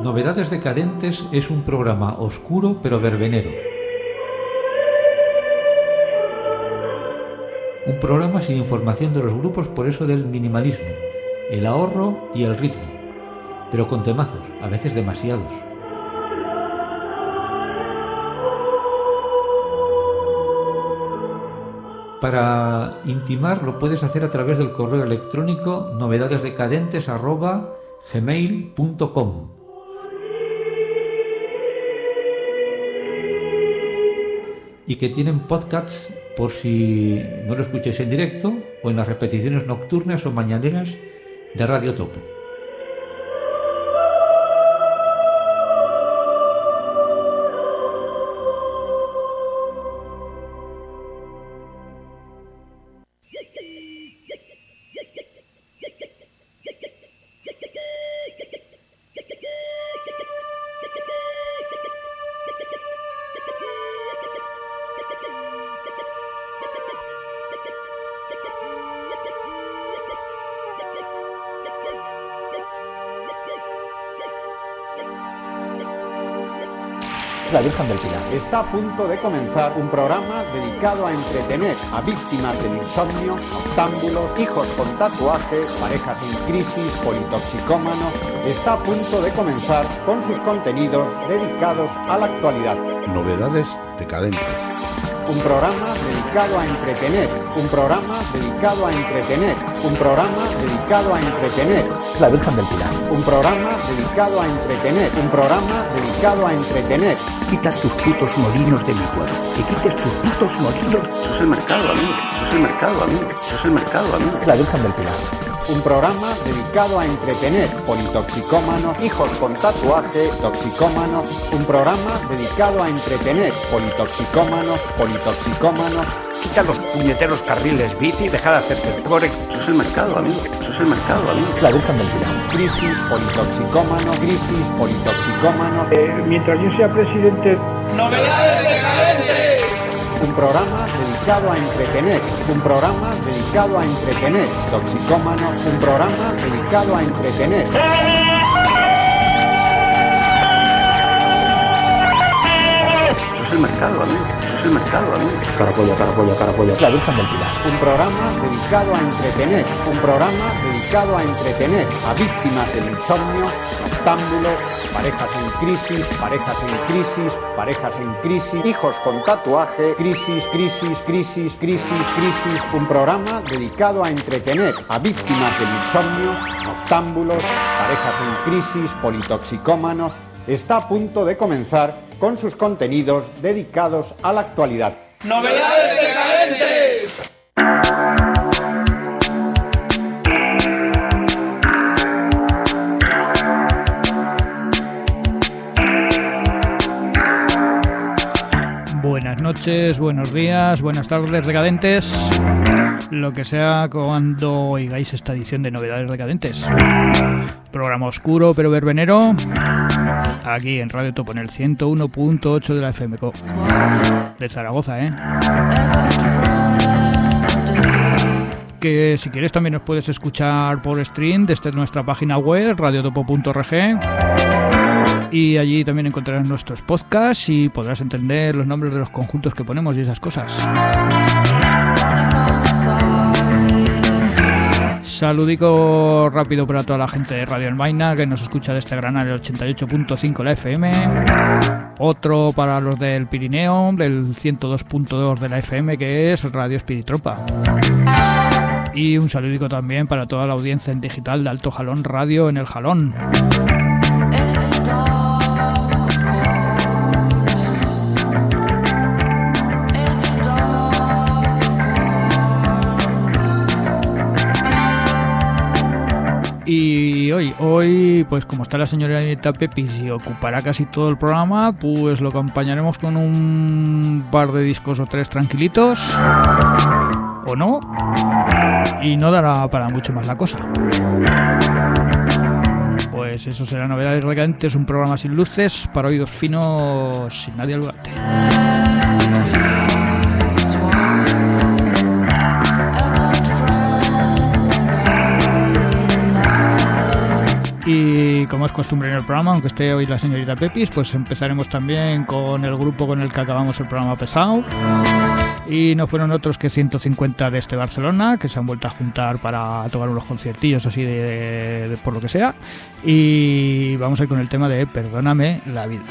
Novedades Decadentes es un programa oscuro pero verbenero. Un programa sin información de los grupos, por eso del minimalismo, el ahorro y el ritmo, pero con temazos, a veces demasiados. Para intimar lo puedes hacer a través del correo electrónico novedadesdecadentes@gmail.com. Y que tienen podcasts por si no lo escucháis en directo o en las repeticiones nocturnas o mañaneras de Radio Topo. La Virgen del Pilar. Está a punto de comenzar un programa dedicado a entretener a víctimas del insomnio, noctámbulos, hijos con tatuaje, parejas en crisis, politoxicómanos. Está a punto de comenzar con sus contenidos dedicados a la actualidad. Novedades Decadentes. Un programa dedicado a entretener, un programa dedicado a entretener, un programa dedicado a entretener. La Virgen del Pilar. Un programa dedicado a entretener, un programa dedicado a entretener. Quita tus putos molinos de mi cuerpo, que quites tus putos molinos. Eso es el mercado, amigo. Eso es el mercado, amigo. Eso es el mercado, amigo. La Virgen del Pilar. Un programa dedicado a entretener politoxicómanos, hijos con tatuaje, toxicómanos. Un programa dedicado a entretener politoxicómanos, politoxicómanos. Quita los puñeteros carriles bici y deja de hacerte gore. Eso es el mercado, amigo. Eso es el mercado, amigo. La Virgen del Pilar. Crisis politoxicómanos, crisis politoxicómanos. Mientras yo sea presidente... ¡Novedades Decadentes! Un programa dedicado a entretener, un programa dedicado a entretener, toxicómanos, un programa dedicado a entretener. Eso es el mercado, amigo. Eso es el mercado, amigo. Carapolla, carapolla, carapolla. La Virgen del Pilar. Un programa dedicado a entretener, un programa dedicado a entretener a víctimas del insomnio, noctámbulos, parejas en crisis, parejas en crisis, parejas en crisis, hijos con tatuaje, crisis, crisis, crisis, crisis, crisis. Un programa dedicado a entretener a víctimas del insomnio, noctámbulos, parejas en crisis, politoxicómanos. Está a punto de comenzar con sus contenidos dedicados a la actualidad. ¡Novedades Decadentes! Buenas noches, buenos días, buenas tardes, decadentes. Lo que sea cuando oigáis esta edición de Novedades Decadentes. Programa oscuro pero verbenero. Aquí en Radio Topo, en el 101.8 de la FMCO. De Zaragoza, Que si quieres también nos puedes escuchar por stream desde nuestra página web, radiotopo.org. Y allí también encontrarás nuestros podcasts y podrás entender los nombres de los conjuntos que ponemos y esas cosas. Saludico rápido para toda la gente de Radio Almaina que nos escucha desde Granada, el 88.5 la FM. Otro para los del Pirineo, del 102.2 de la FM, que es Radio Espiritropa. Y un saludico también para toda la audiencia en digital de Alto Jalón Radio en el Jalón. Y hoy, pues como está la señorita Pepis y ocupará casi todo el programa, pues lo acompañaremos con un par de discos o tres tranquilitos, o no, y no dará para mucho más la cosa. Pues eso será Novedades Decadentes, un programa sin luces, para oídos finos, sin nadie al volante. Y Y como es costumbre en el programa, aunque esté hoy la señorita Pepis, pues empezaremos también con el grupo con el que acabamos el programa pasado. Y no fueron otros que 150 de Barcelona, que se han vuelto a juntar para tocar unos conciertillos así de por lo que sea. Y vamos a ir con el tema de Perdóname la vida.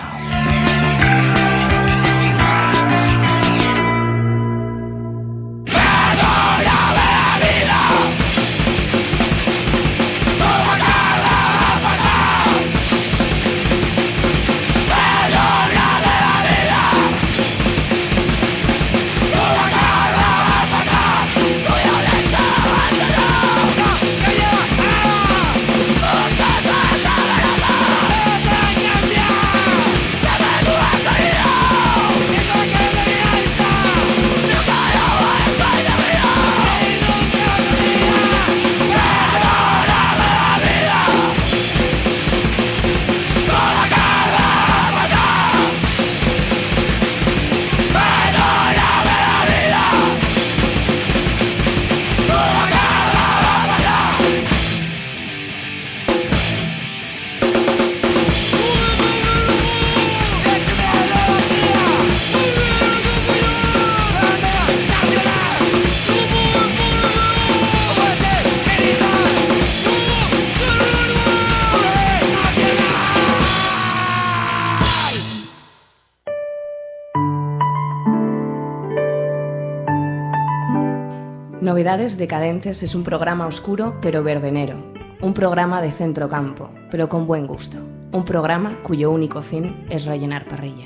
Novedades Decadentes es un programa oscuro pero verbenero, un programa de centrocampo, pero con buen gusto, un programa cuyo único fin es rellenar parrilla.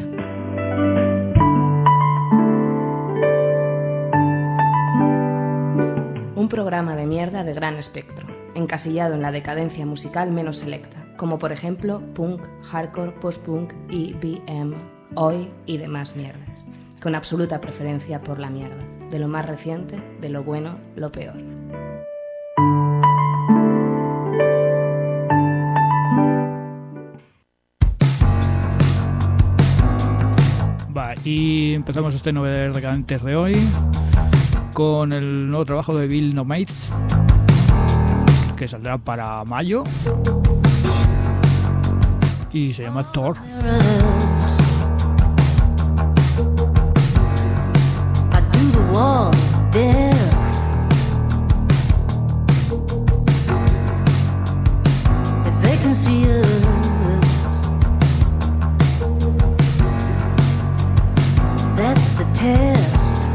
Un programa de mierda de gran espectro, encasillado en la decadencia musical menos selecta, como por ejemplo punk, hardcore, post-punk, EBM, oi y demás mierdas, con absoluta preferencia por la mierda, de lo más reciente, de lo bueno, lo peor. Va, y empezamos este Novedades Decadentes de hoy con el nuevo trabajo de Bill Nomates, que saldrá para mayo y se llama Thor. Wall of death. If they can see us, that's the test.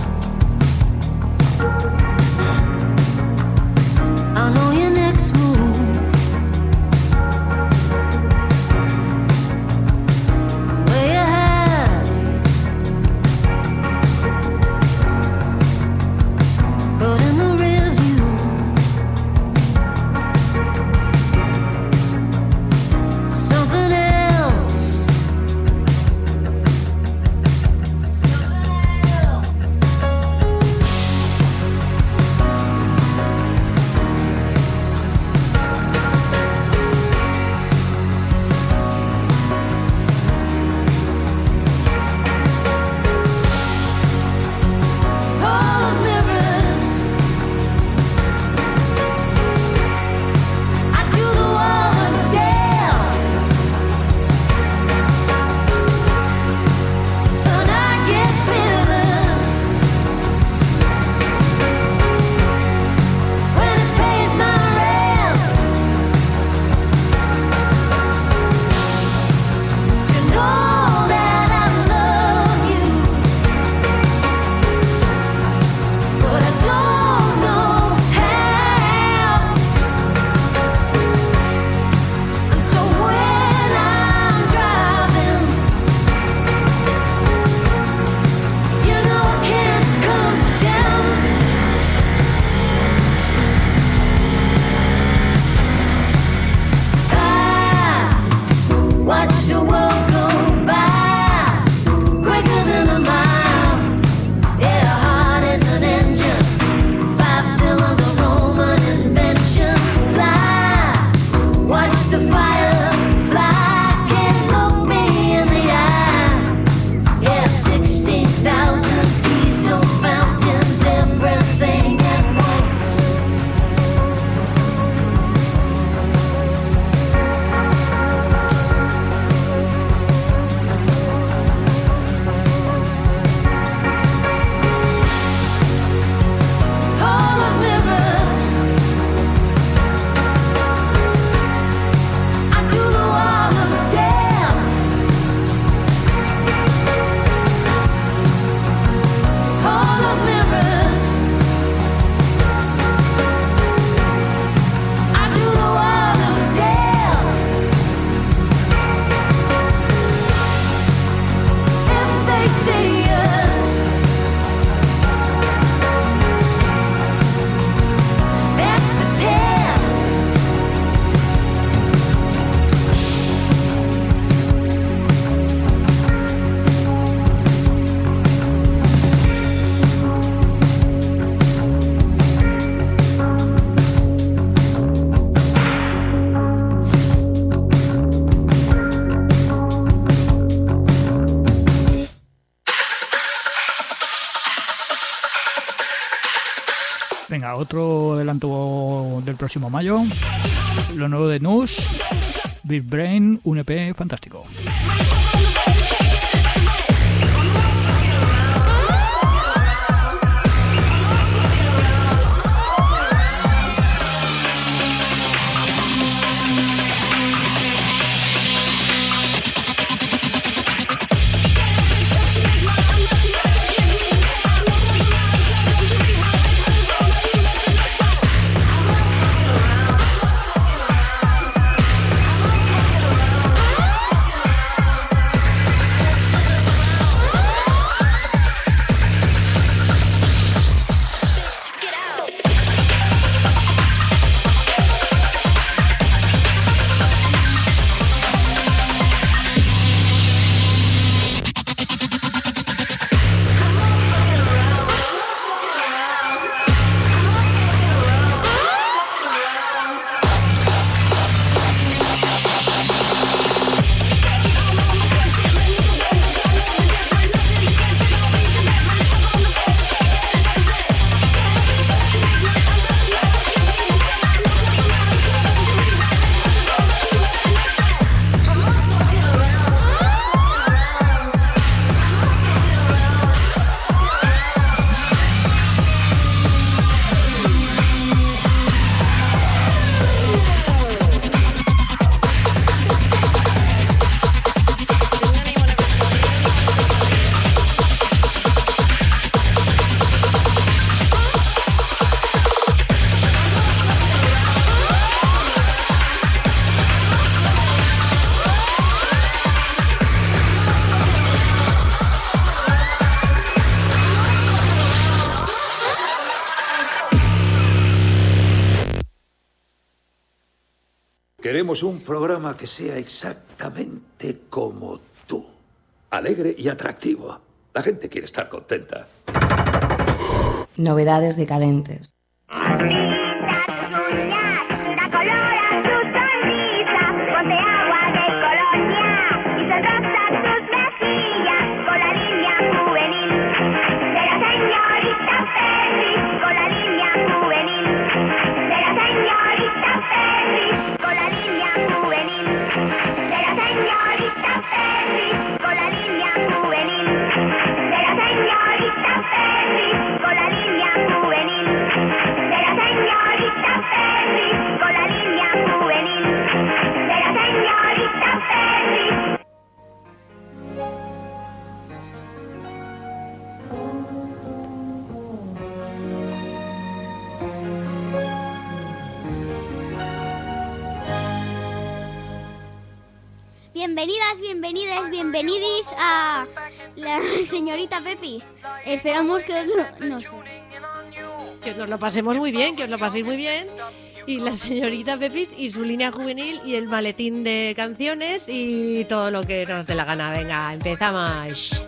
I know your next move. Venga, otro adelanto del próximo mayo. Lo nuevo de Nus, Big Brain, un EP fantástico. Queremos un programa que sea exactamente como tú. Alegre y atractivo. La gente quiere estar contenta. Novedades decadentes. Bienvenidas, bienvenides, bienvenidis a la señorita Pepis. Esperamos que os lo pasemos muy bien, que os lo paséis muy bien. Y la señorita Pepis y su línea juvenil y el maletín de canciones y todo lo que nos dé la gana. Venga, empezamos.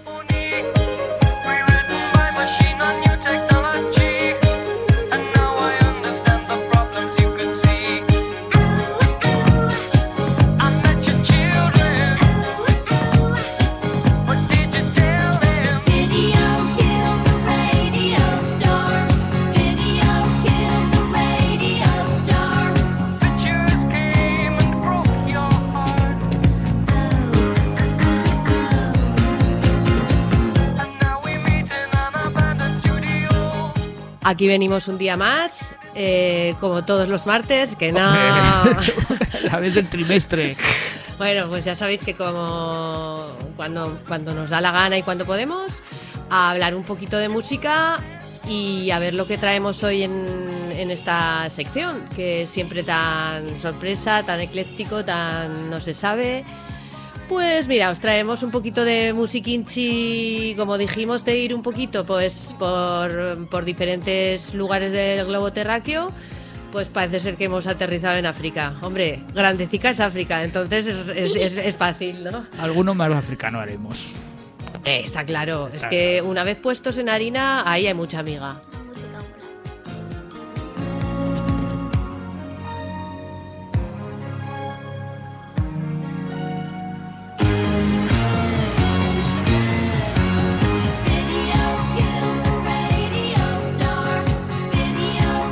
Aquí venimos un día más, como todos los martes, que nada. La vez del trimestre. Bueno, pues ya sabéis que como cuando nos da la gana y cuando podemos, a hablar un poquito de música y a ver lo que traemos hoy en esta sección, que es siempre tan sorpresa, tan ecléctico, tan no se sabe. Pues mira, os traemos un poquito de musiquinchi, como dijimos, de ir un poquito pues por diferentes lugares del globo terráqueo. Pues parece ser que hemos aterrizado en África. Hombre, grandecica es África, entonces es fácil, ¿no? Alguno más africano haremos. Está claro, es que una vez puestos en harina, ahí hay mucha miga. Video, kill the radio star. Video,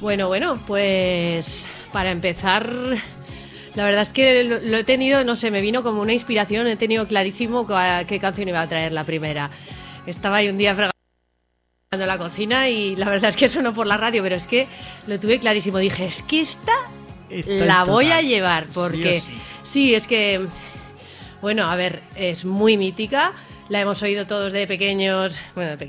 Bueno, pues para empezar, la verdad es que lo he tenido, no sé, me vino como una inspiración, he tenido clarísimo qué canción iba a traer la primera. Estaba ahí un día fregando la cocina y la verdad es que sonó por la radio, pero es que lo tuve clarísimo. Dije, es que esta la voy a llevar, porque sí, es que, bueno, a ver, es muy mítica, la hemos oído todos de pequeños,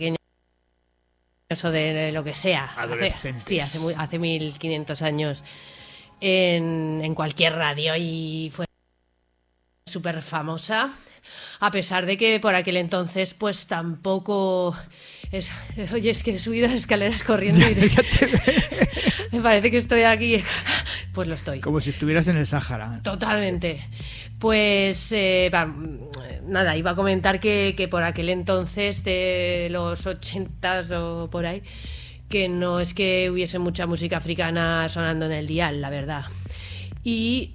o de lo que sea, hace 1500 años en cualquier radio y fue súper famosa, a pesar de que por aquel entonces pues tampoco oye, es que he subido las escaleras corriendo y me parece que estoy aquí, pues lo estoy. Como si estuvieras en el Sáhara. Totalmente. Pues nada, iba a comentar que por aquel entonces de los 80s o por ahí, que no es que hubiese mucha música africana sonando en el dial, la verdad. Y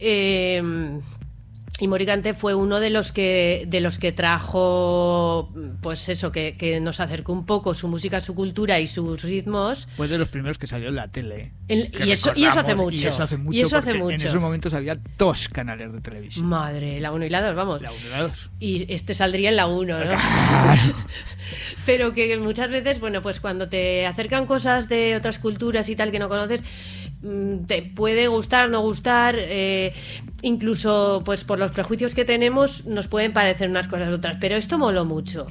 Mori Kanté fue uno de los que trajo, pues eso, que nos acercó un poco su música, su cultura y sus ritmos. Fue de los primeros que salió en la tele. Y eso hace mucho. Y eso hace mucho. En esos momentos había 2 canales de televisión. Madre, la 1 y la 2, vamos. La 1 y la 2. Y este saldría en la 1, ¿no? Pero que muchas veces, bueno, pues cuando te acercan cosas de otras culturas y tal que no conoces, te puede gustar, no gustar, incluso pues por los prejuicios que tenemos nos pueden parecer unas cosas u otras, pero esto moló mucho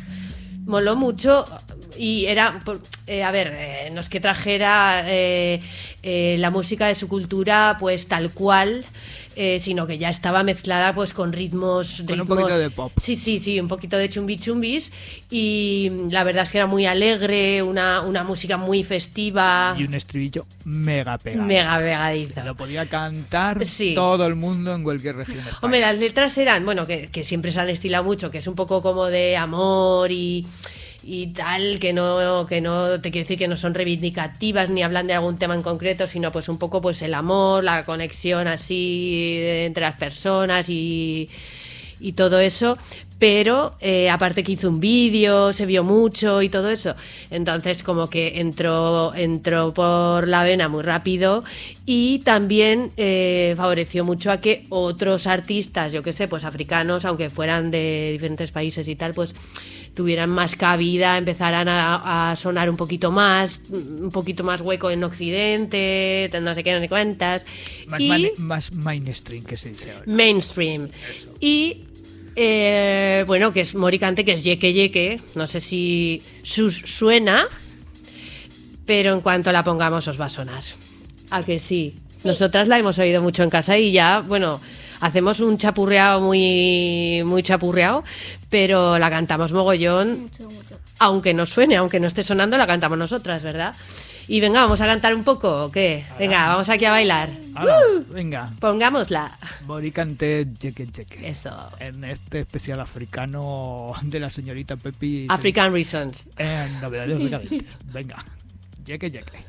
y era, no es que trajera la música de su cultura pues tal cual, sino que ya estaba mezclada pues con ritmos un poquito de pop. Sí, un poquito de chumbis y la verdad es que era muy alegre, una música muy festiva y un estribillo mega pegadito. Lo podía cantar todo el mundo en cualquier región de España. Hombre, las letras eran, bueno, que siempre se han estilado mucho, que es un poco como de amor y tal, que no te quiero decir que no son reivindicativas ni hablan de algún tema en concreto, sino pues un poco pues el amor, la conexión así entre las personas y todo eso, pero aparte que hizo un vídeo, se vio mucho y todo eso, entonces como que entró por la vena muy rápido y también favoreció mucho a que otros artistas, yo qué sé, pues africanos, aunque fueran de diferentes países y tal, pues tuvieran más cabida, empezaran a sonar un poquito más hueco en Occidente, no sé qué, no sé cuántas. Más mainstream, que se dice ahora. Mainstream. Eso. Y bueno, que es Mori Kanté, que es Yeke Yeke, no sé si suena, pero en cuanto la pongamos os va a sonar. ¿A que sí? Nosotras la hemos oído mucho en casa y ya, bueno, hacemos un chapurreado muy chapurreado, pero la cantamos mogollón. Mucho. Aunque no suene, aunque no esté sonando, la cantamos nosotras, ¿verdad? Y venga, ¿vamos a cantar un poco o qué? Venga, vamos aquí a bailar. Venga. Pongámosla. Mori Kanté, Yeke Yeke. Eso. En este especial africano de la señorita Pepi. African Reasons. Novedades decadentes. Venga, Yeke Yeke.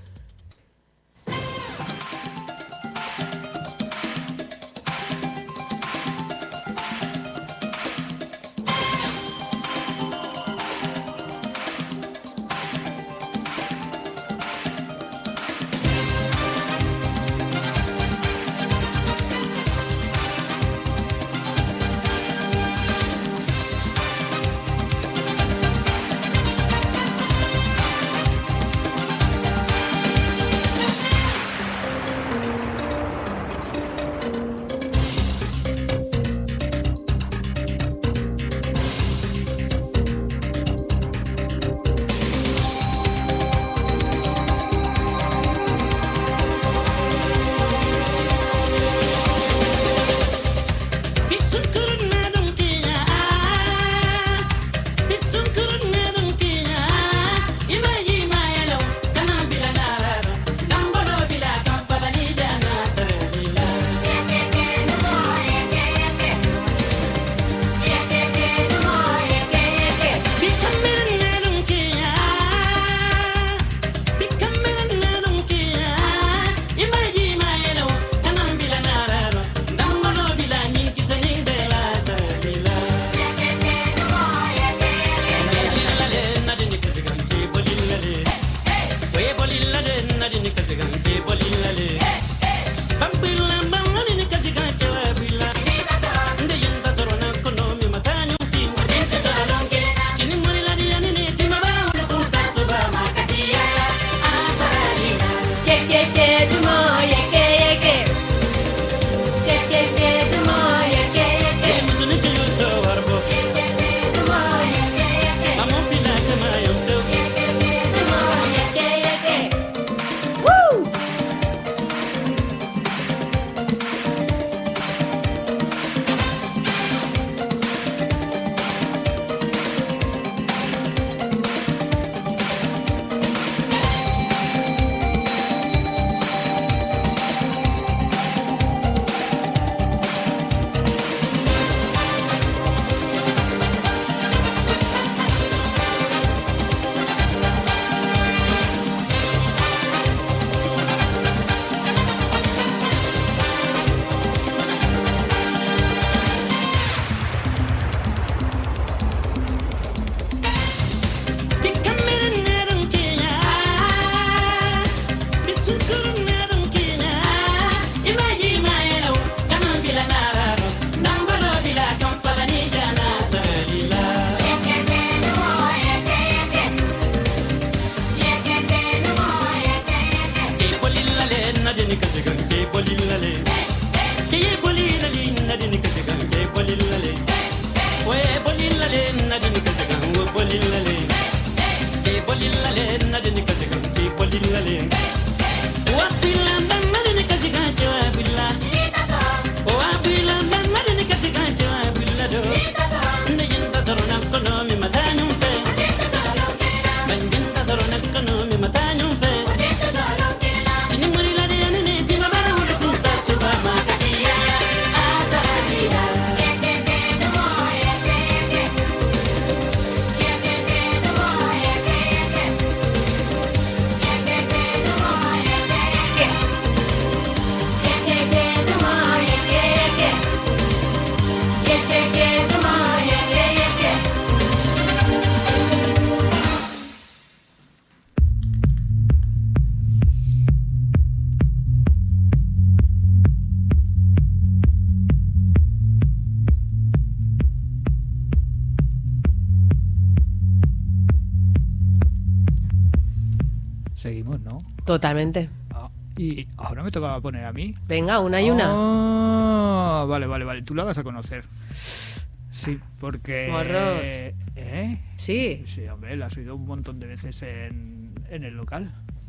Seguimos, ¿no? Totalmente. Y ahora me tocaba poner a mí. Venga, una y una. Vale. Tú la vas a conocer. Sí, porque... Morros. Sí. Sí, hombre, la has oído un montón de veces en el local.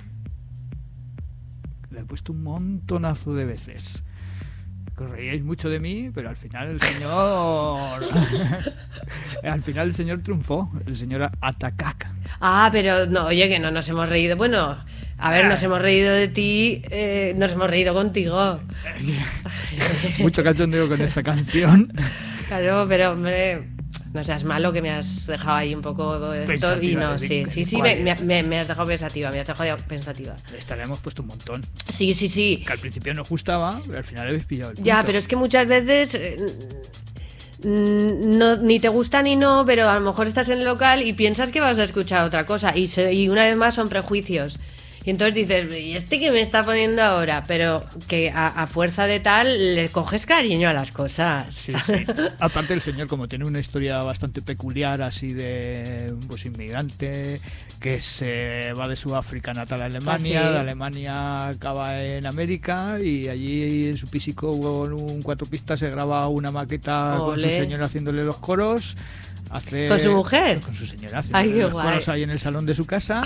La he puesto un montonazo de veces. Que os reíais mucho de mí, pero al final el señor... al final el señor triunfó. El señor Atakak. Pero no, oye, que no nos hemos reído. Bueno, a ver, nos hemos reído de ti, nos hemos reído contigo. Mucho cachondeo con esta canción. Claro, pero hombre, no seas malo, que me has dejado ahí un poco esto. Pensativa, y no, sí, me has dejado pensativa, Esta le hemos puesto un montón. Sí. Que al principio no gustaba, pero al final habéis pillado el punto. Ya, pero es que muchas veces... no, ni te gusta ni no, pero a lo mejor estás en el local y piensas que vas a escuchar otra cosa y una vez más son prejuicios y entonces dices, ¿y este que me está poniendo ahora? Pero que a fuerza de tal le coges cariño a las cosas. Sí. Aparte el señor, como tiene una historia bastante peculiar así de pues inmigrante que se va de Sudáfrica natal a Alemania, de Alemania acaba en América y allí en su písico con un 4 pistas se graba una maqueta con su señora haciéndole los coros. ¿Con su mujer? Con su señora haciéndole los coros ahí en el salón de su casa.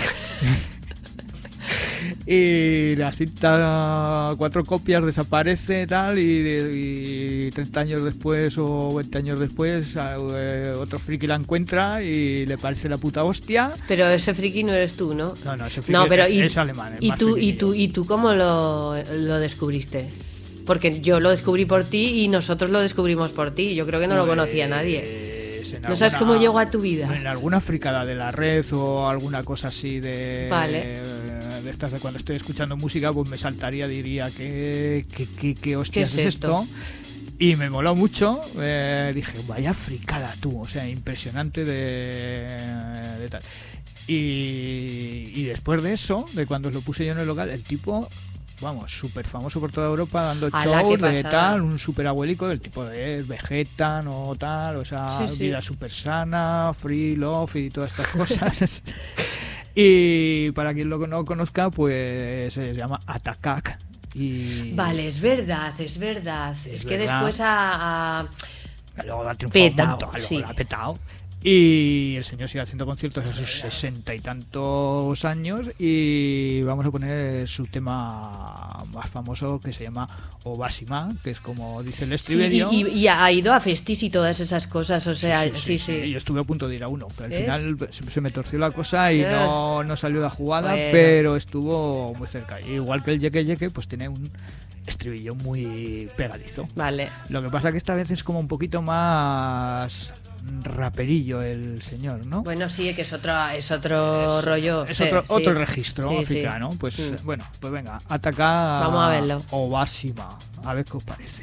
Y la cinta 4 copias desaparece tal y 30 años después o 20 años después otro friki la encuentra y le parece la puta hostia. Pero ese friki no eres tú, ¿no? No, ese friki pero es alemán. ¿Y tú cómo lo descubriste? Porque yo lo descubrí por ti y nosotros lo descubrimos por ti. Yo creo que no lo conocía nadie. ¿No sabes cómo llegó a tu vida? En alguna fricada de la red o alguna cosa así de estas de cuando estoy escuchando música, pues me saltaría, diría que hostias es esto. Y me moló mucho. Dije, vaya fricada tú, o sea, impresionante de tal. Y después de eso, de cuando lo puse yo en el local, el tipo... Vamos, súper famoso por toda Europa, dando shows de tal, un súper abuelico del tipo de Vegeta, no tal, o sea, vida súper sana, free love y todas estas cosas. Y para quien lo no conozca, pues se llama Atakak. Vale, es verdad. Es que después luego ha triunfado luego ha petado. Y el señor sigue haciendo conciertos a sus 60 y tantos años y vamos a poner su tema más famoso que se llama Obasima, que es como dice el estribillo. Y ha ido a festis y todas esas cosas, o sea, sí. Yo estuve a punto de ir a uno, pero al final se me torció la cosa y no salió la jugada, pero estuvo muy cerca. Igual que el Yeke Yeke, pues tiene un estribillo muy pegadizo. Vale. Lo que pasa que esta vez es como un poquito más... raperillo el señor, ¿no? Bueno, sí, que es otro rollo. Es otro registro africano. Pues bueno, pues venga, ataca. Vamos a verlo. Obasima, a ver qué os parece.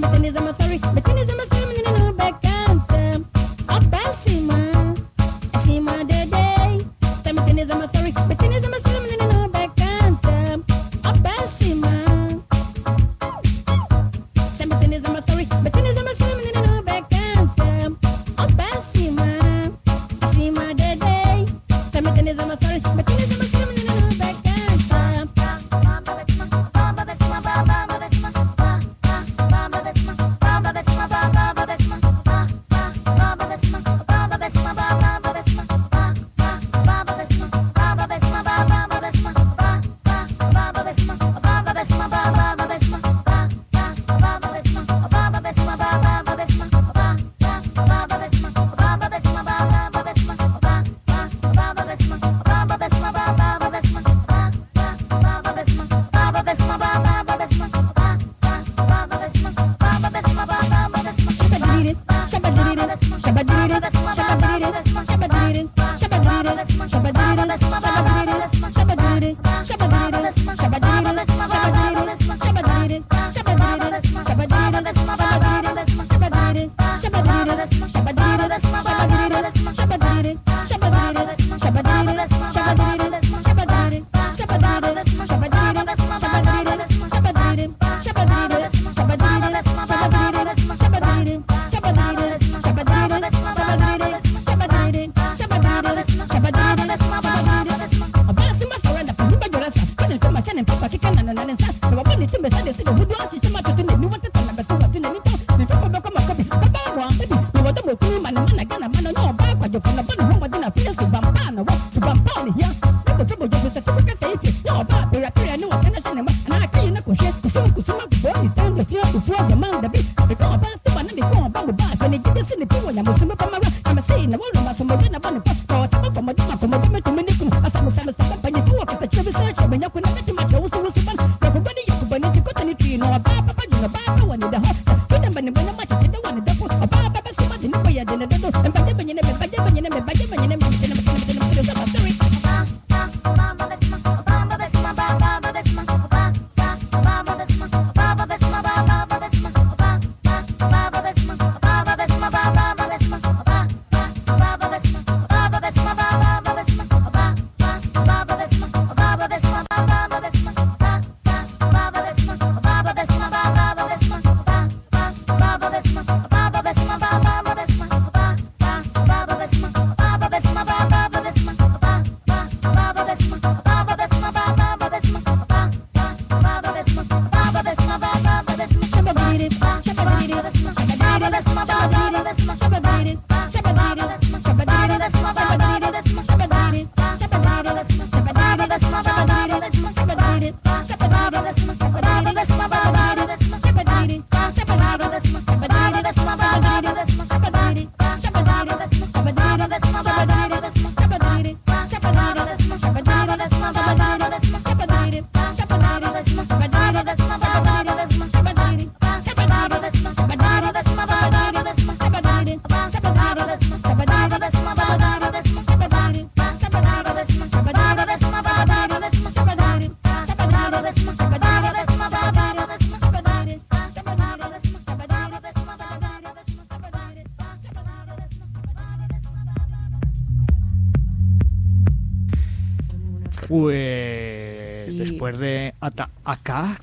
Pues después de acá,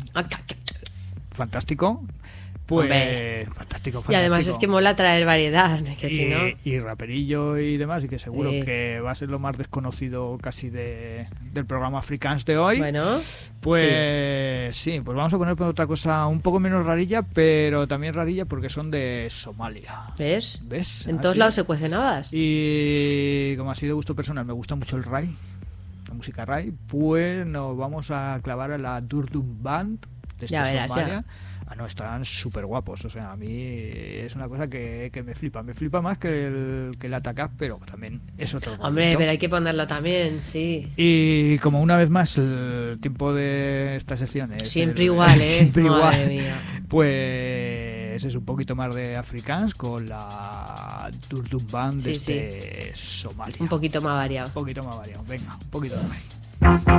fantástico. Pues hombre, fantástico. Y además es que mola traer variedad, que si no... y raperillo y demás, y que seguro que va a ser lo más desconocido casi del programa Afrikaans de hoy. Bueno, pues sí, pues vamos a poner otra cosa un poco menos rarilla, pero también rarilla porque son de Somalia. ¿Ves? En Así. todos lados se cuecen habas. Y como así de gusto personal, me gusta mucho el Rai, la música Rai, pues nos vamos a clavar a la Durdum Band de Somalia. No, están súper guapos, o sea, a mí es una cosa que me flipa más que el Atacap, pero también es otro momento. Hombre, pero hay que ponerlo también, sí. Y como una vez más el tiempo de estas secciones siempre igual, siempre madre igual, mía. Pues es un poquito más de Afrikaans con la Durdum Band de Somalia. Un poquito más variado. Venga, un poquito más.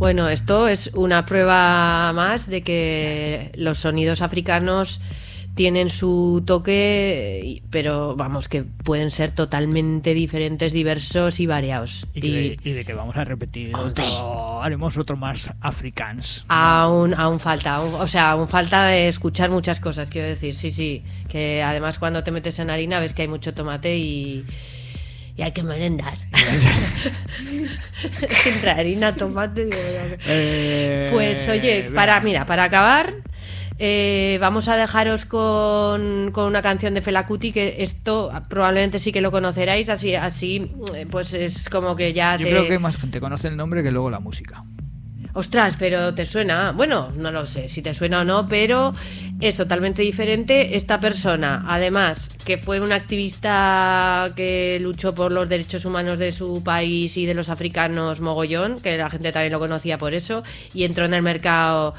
Bueno, esto es una prueba más de que los sonidos africanos tienen su toque, pero vamos, que pueden ser totalmente diferentes, diversos y variados. Y de que vamos a repetir haremos otro más Afrikaans. Aún falta, aún falta de escuchar muchas cosas, quiero decir, sí, que además cuando te metes en harina ves que hay mucho tomate y hay que merendar. Entre harina, tomate, digo, pues oye, para acabar, vamos a dejaros con una canción de Fela Kuti, que esto probablemente sí que lo conoceráis, así pues es como que ya Yo creo que más gente conoce el nombre que luego la música. Ostras, pero te suena, bueno, no lo sé si te suena o no, pero es totalmente diferente. Esta persona, además, que fue una activista que luchó por los derechos humanos de su país y de los africanos mogollón, que la gente también lo conocía por eso, y entró en el mercado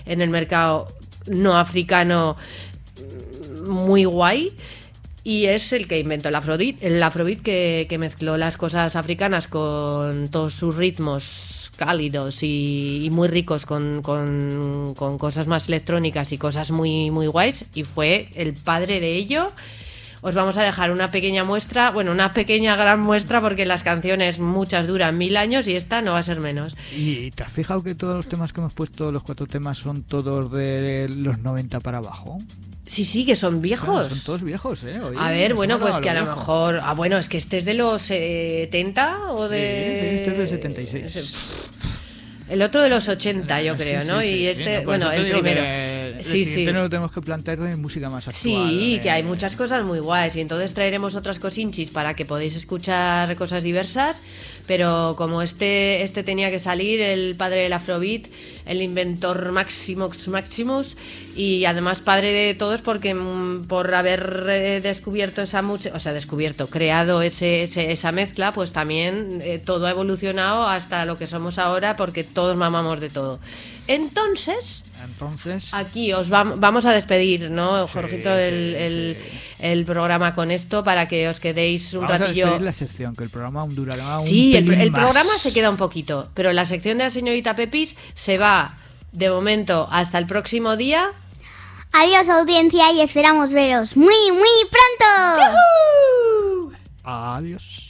no africano muy guay. Y es el que inventó el afrobeat que mezcló las cosas africanas con todos sus ritmos cálidos y muy ricos con cosas más electrónicas y cosas muy, muy guays, y fue el padre de ello. Os vamos a dejar una pequeña muestra, una pequeña gran muestra, porque las canciones muchas duran 1000 años y esta no va a ser menos. ¿Y te has fijado que todos los temas que hemos puesto, los 4 temas, son todos de los 90 para abajo? Sí, que son viejos. Son todos viejos, ¿eh? Oye, a ver, pues que a lo mejor... es que este es de los 70 o de... Sí, este es del 76. El otro de los 80, yo creo, ¿no? Y este, el primero. Sí. No lo tenemos que plantear de música más actual. Sí, que hay muchas cosas muy guays, y entonces traeremos otras cosinchis para que podáis escuchar cosas diversas, pero como tenía que salir, el padre del Afrobeat, el inventor Maximus, y además padre de todos, porque por haber descubierto creado esa mezcla, pues también todo ha evolucionado hasta lo que somos ahora, porque todos mamamos de todo. Entonces aquí os vamos a despedir, ¿no, Jorgito? El programa con esto, para que os quedéis un ratillo. Vamos a despedir la sección, que el programa aún durará un Sí, el pelín programa más. se queda un poquito, pero la sección de la señorita Pepis se va de momento hasta el próximo día. Adiós, audiencia, y esperamos veros muy, muy pronto. ¡Yuhu! Adiós.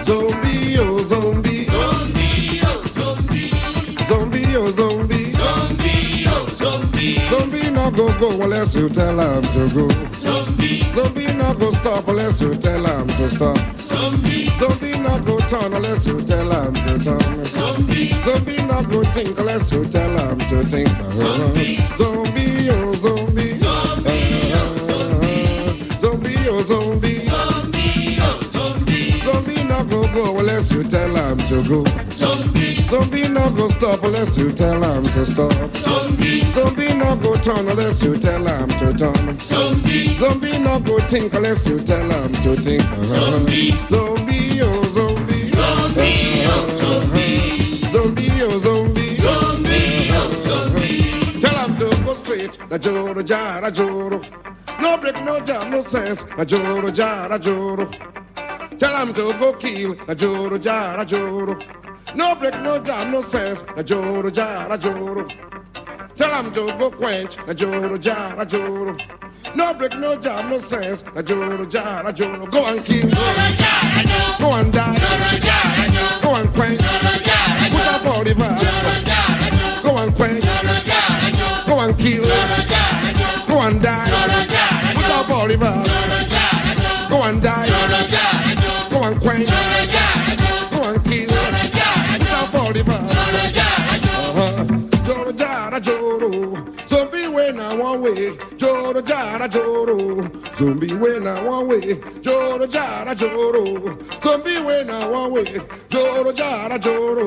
Zombie, oh zombie. Zombie, oh zombie. Zombie, oh zombie. Zombie, oh zombie. Zombie not go unless you tell him to go. Zombie. Zombie not go stop unless you tell him to stop. Zombie. Zombie not go turn unless you tell him to turn. Zombie. Zombie not go think unless you tell him to think. Zombie. Zombie, oh zombie. Zombie, oh zombie. Zombie, oh zombie. Zombie, oh zombie. Zombie not go unless you tell him to go. Zombie. Zombie not go stop unless you tell him to stop. Zombie. Zombie not go turn unless you tell him to turn. Zombie. Zombie not go think unless you tell him to think. Zombie. Zombie, oh zombie. Zombie, oh zombie. Zombie, oh zombie. Zombie, oh zombie. Tell him to go straight. Na joro jara joro. No break, no jam, no sense. Na joro jara joro. Tell him to go kill. Na joro jara joro. No break, no jam, no sense. Na joro jara joro. Tell him to go quench. Na joro jara joro. No break, no jam, no sense. Na joro jara joro. Go and kill. Go and die. Go and quench. Put up all the verse. Go and quench. Go and kill. Go and die. Put up all the verse. Go and die. Go and quench. Go and kill. Put up all the verse. Joro jara joro. Zombie way now one way. Joro jara joro. Zombie way now one way. Joro jara joro. Zombie way now one way. Joro jara joro.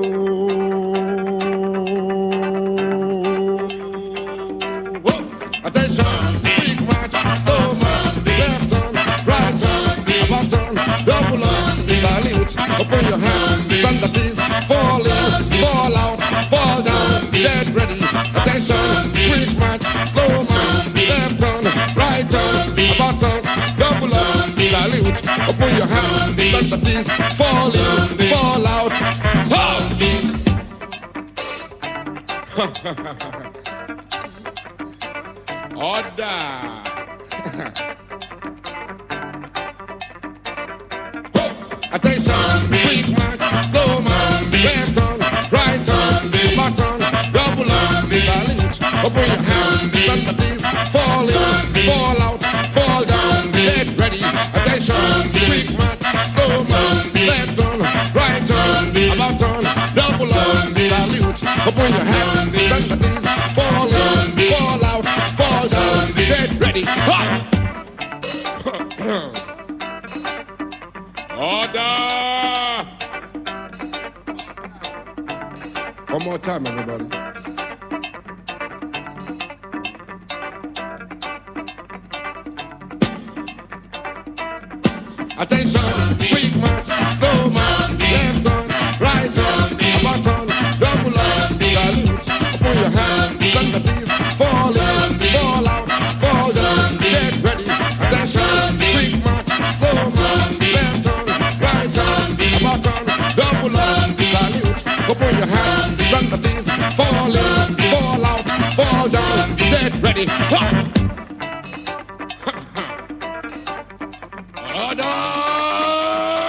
Attention, big match, slow match, left turn, right turn, about turn, double up, salute, open your hat, stand that is, fall in, fall out, fall down, dead ready. Attention, quick match, slow match, left turn, right turn, about turn, double up, salute, open your hat, stand that is, fall in, fall out, Order. Attention, quick match, slow match, left turn, right turn, back turn, double up, salute, open your hand, stand that is, fall in, fall out, fall down, get ready. Attention, quick match, slow match, left turn, right turn, about turn, double up, salute, open your hand, stand that is, fall in, fall out, fall down, get ready, hot! Order! One more time, everybody. Attention, quick march, slow march, left turn, right turn, about turn, double up, salute, open your hand, stand that is, fall in, fall out, fall down, get ready. Attention, quick march, slow march, left turn, right turn, about turn, double up, salute, open your hand, stand that is, fall in, fall out, fall down, get ready. Hot! Order!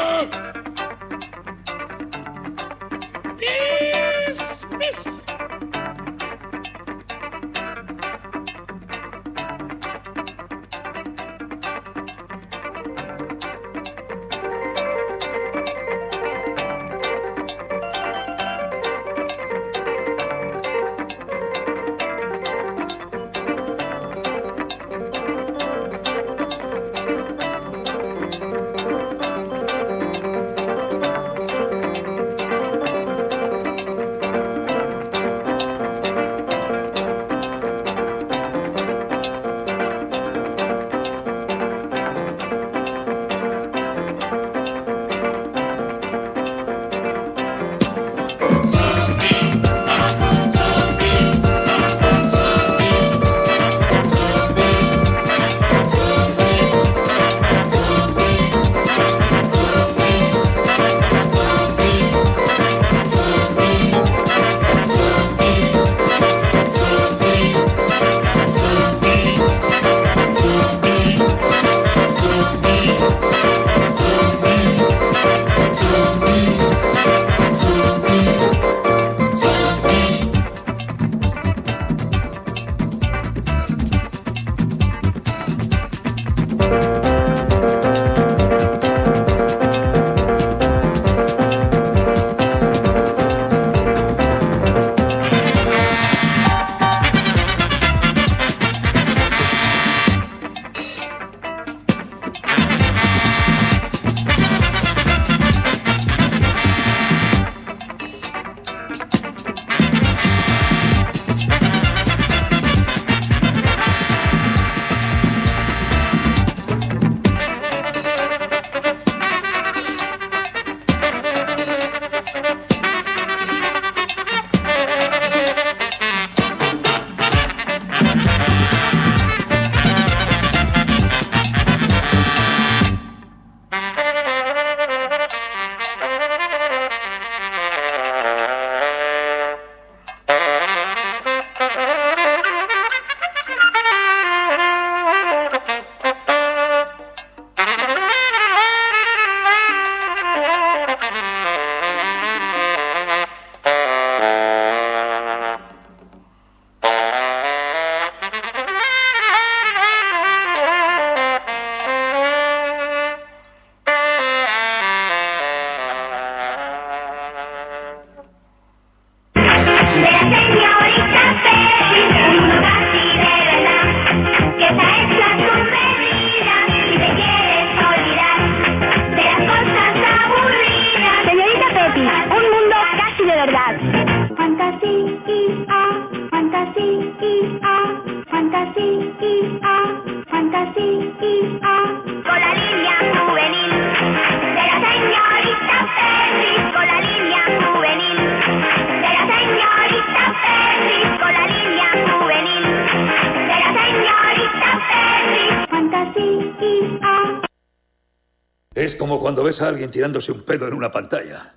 Es como cuando ves a alguien tirándose un pedo en una pantalla.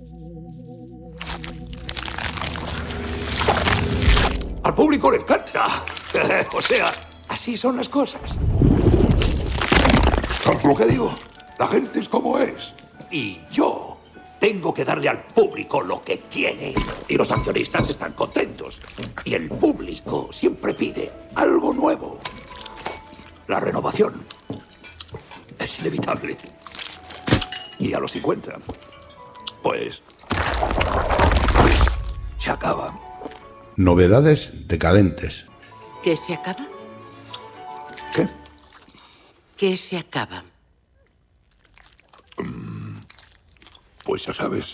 Al público le encanta. O sea, así son las cosas. ¿Sabes lo que digo? La gente es como es. Y yo tengo que darle al público lo que quiere. Y los accionistas están contentos. Y el público siempre pide algo nuevo. La renovación es inevitable. Y a los 50, pues se acaba. Novedades decadentes. ¿Qué se acaba? ¿Qué? ¿Qué se acaba? Pues ya sabes,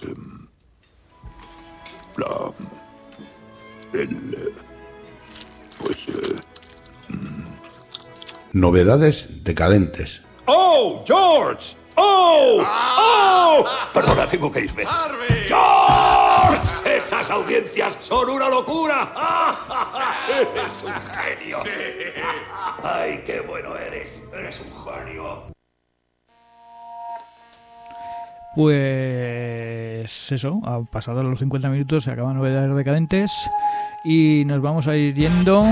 Novedades decadentes. ¡Oh, George! ¡Oh! ¡Oh! Perdona, tengo que irme. ¡George! Esas audiencias son una locura. Eres un genio. ¡Ay, qué bueno eres! Eres un genio. Pues eso, ha pasado los 50 minutos, se acaban Novedades Decadentes y nos vamos a ir yendo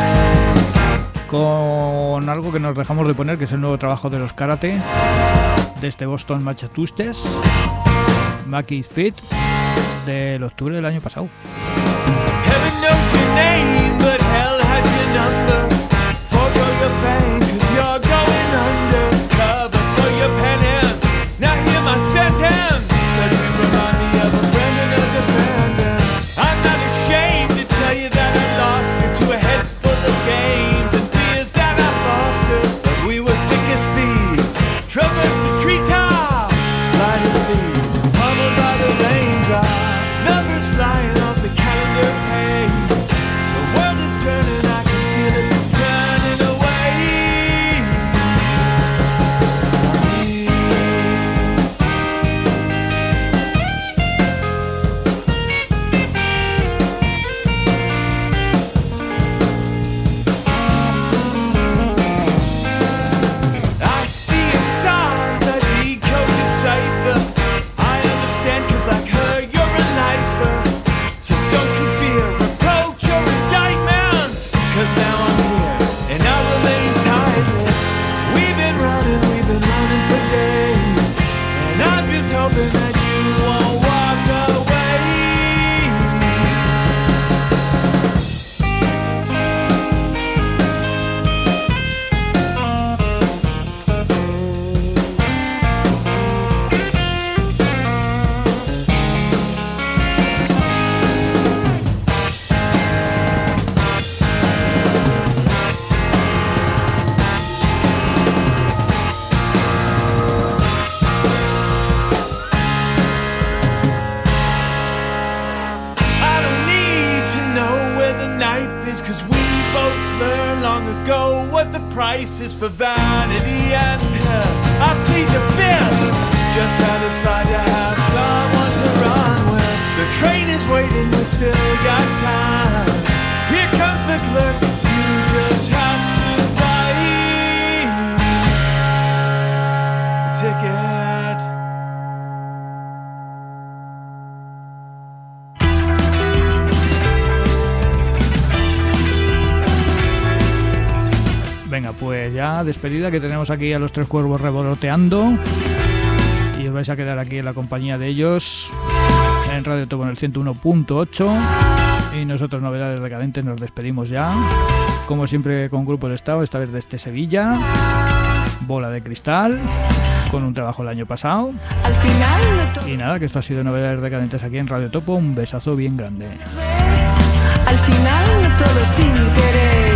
con algo que nos dejamos de poner, que es el nuevo trabajo de los Karate, desde Boston, Massachusetts, Mackie Fit, del octubre del año pasado. Heaven knows your name, but hell has your number. Forgo your fame, 'cause you're going under. Cover for your penance. Now hear my sentence, 'cause you remind me of a friend and a defendant. I'm not ashamed to tell you that I lost you to a head full of games and fears that I fostered. But we were thick as thieves, traversed the treetops, light as leaves, pummeled by the raindrops. Numbers flying off the calendar page. The world is turning, I can feel it turning away. I see your signs, I decode the cipher. I understand 'cause like her you're a lifer. So don't you fear reproach or indictments, 'cause now I'm here and I remain tight-lipped. We've been running for days, and I'm just hoping that you won't walk away. I don't need to know where the knife is, 'cause we both learned long ago what the price is for vanity and pith. I plead the fifth, just satisfied to have someone to run with. The train is waiting, we still got time. Here comes the clerk, you just have to buy the ticket. Venga, pues ya despedida, que tenemos aquí a los tres cuervos revoloteando y os vais a quedar aquí en la compañía de ellos en Radio Topo en el 101.8 y nosotros, Novedades Decadentes, nos despedimos ya, como siempre con Grupo del Estado, esta vez desde Sevilla, Bola de Cristal, con un trabajo el año pasado. Al final Y nada, que esto ha sido Novedades Decadentes aquí en Radio Topo, un besazo bien grande. al final todo es interés.